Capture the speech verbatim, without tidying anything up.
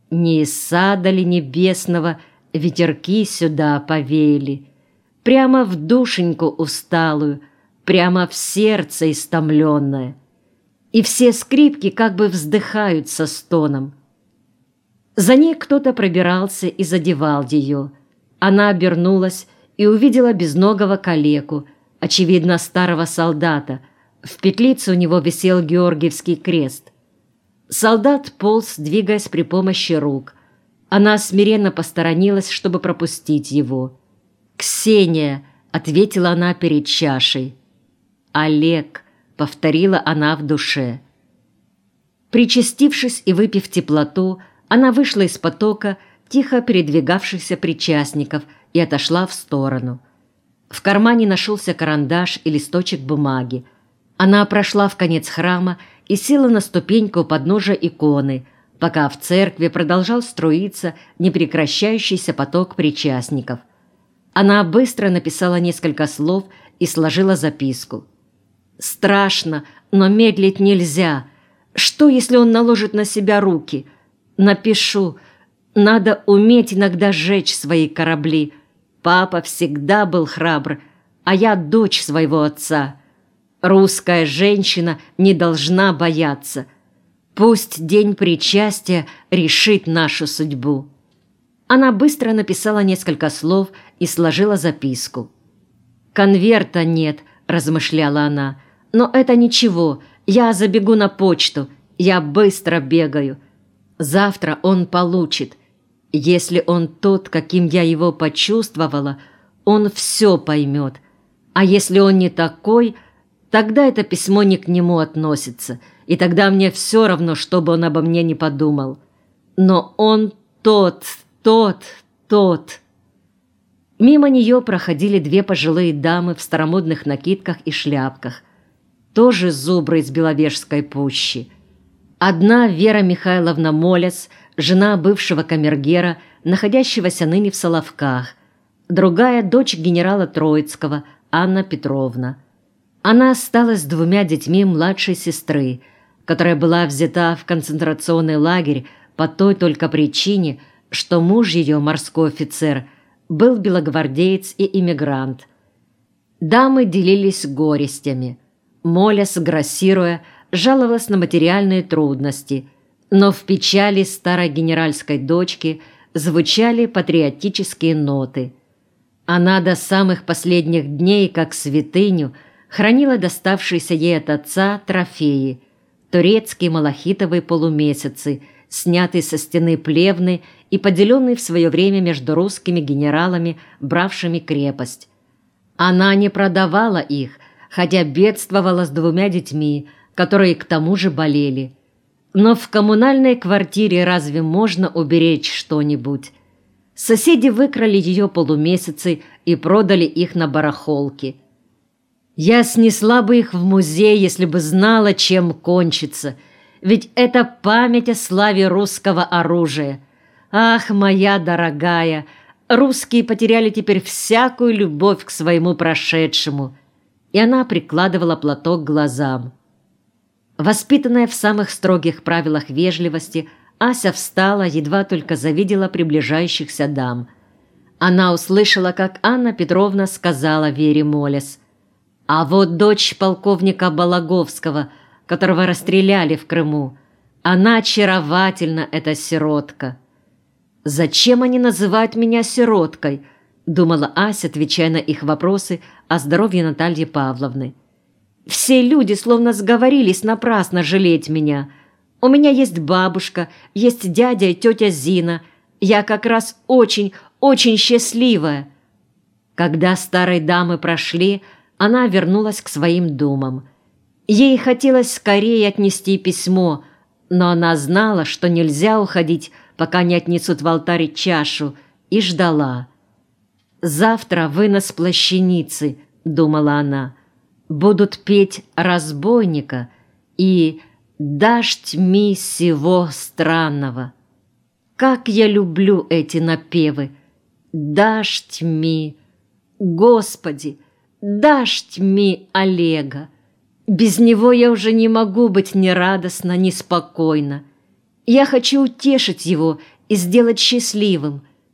Не из сада ли небесного ветерки сюда повеяли, прямо в душеньку усталую, прямо в сердце истомленное, и все скрипки как бы вздыхают со стоном. За ней кто-то пробирался и задевал ее. Она обернулась и увидела безногого калеку, очевидно, старого солдата. В петлице у него висел Георгиевский крест. Солдат полз, двигаясь при помощи рук. Она смиренно посторонилась, чтобы пропустить его. «Ксения!» — ответила она перед чашей. «Олег!» — повторила она в душе. Причастившись и выпив теплоту, она вышла из потока тихо передвигавшихся причастников и отошла в сторону. В кармане нашелся карандаш и листочек бумаги. Она прошла в конец храма и села на ступеньку у подножия иконы, пока в церкви продолжал струиться непрекращающийся поток причастников. Она быстро написала несколько слов и сложила записку. «Страшно, но медлить нельзя. Что, если он наложит на себя руки? Напишу. Надо уметь иногда сжечь свои корабли. Папа всегда был храбр, а я дочь своего отца. Русская женщина не должна бояться. Пусть день причастия решит нашу судьбу». Она быстро написала несколько слов и сложила записку. «Конверта нет», — размышляла она, — «но это ничего, я забегу на почту, я быстро бегаю. Завтра он получит. Если он тот, каким я его почувствовала, он все поймет. А если он не такой, тогда это письмо не к нему относится, и тогда мне все равно, что бы он обо мне не подумал. Но он тот, тот, тот». Мимо нее проходили две пожилые дамы в старомодных накидках и шляпках, тоже зубры из Беловежской пущи. Одна Вера Михайловна Молес, жена бывшего камергера, находящегося ныне в Соловках, другая — дочь генерала Троицкого, Анна Петровна. Она осталась с двумя детьми младшей сестры, которая была взята в концентрационный лагерь по той только причине, что муж ее, морской офицер, был белогвардеец и иммигрант. Дамы делились горестями. Молес, грассируя, жаловалась на материальные трудности, но в печали старой генеральской дочки звучали патриотические ноты. Она до самых последних дней, как святыню, хранила доставшиеся ей от отца трофеи – турецкие малахитовые полумесяцы, снятые со стены Плевны и поделенные в свое время между русскими генералами, бравшими крепость. Она не продавала их, хотя бедствовала с двумя детьми, которые к тому же болели. Но в коммунальной квартире разве можно уберечь что-нибудь? Соседи выкрали ее полумесяцы и продали их на барахолке. Я снесла бы их в музей, если бы знала, чем кончится, ведь это память о славе русского оружия. Ах, моя дорогая, русские потеряли теперь всякую любовь к своему прошедшему. И она прикладывала платок к глазам. Воспитанная в самых строгих правилах вежливости, Ася встала, едва только завидела приближающихся дам. Она услышала, как Анна Петровна сказала Вере Молес: «А вот дочь полковника Балаговского, которого расстреляли в Крыму. Она очаровательна, эта сиротка». «Зачем они называют меня сироткой?» — думала Ася, отвечая на их вопросы о здоровье Натальи Павловны. «Все люди словно сговорились напрасно жалеть меня. У меня есть бабушка, есть дядя и тетя Зина. Я как раз очень, очень счастливая». Когда старые дамы прошли, она вернулась к своим думам. Ей хотелось скорее отнести письмо, но она знала, что нельзя уходить, пока не отнесут в алтарь чашу, и ждала. «Завтра вынос плащаницы», — думала она, — «будут петь разбойника и «Дождь ми сего странного». Как я люблю эти напевы! «Дождь ми», Господи, «Дождь ми Олега». Без него я уже не могу быть ни радостна, ни спокойна. Я хочу утешить его и сделать счастливым,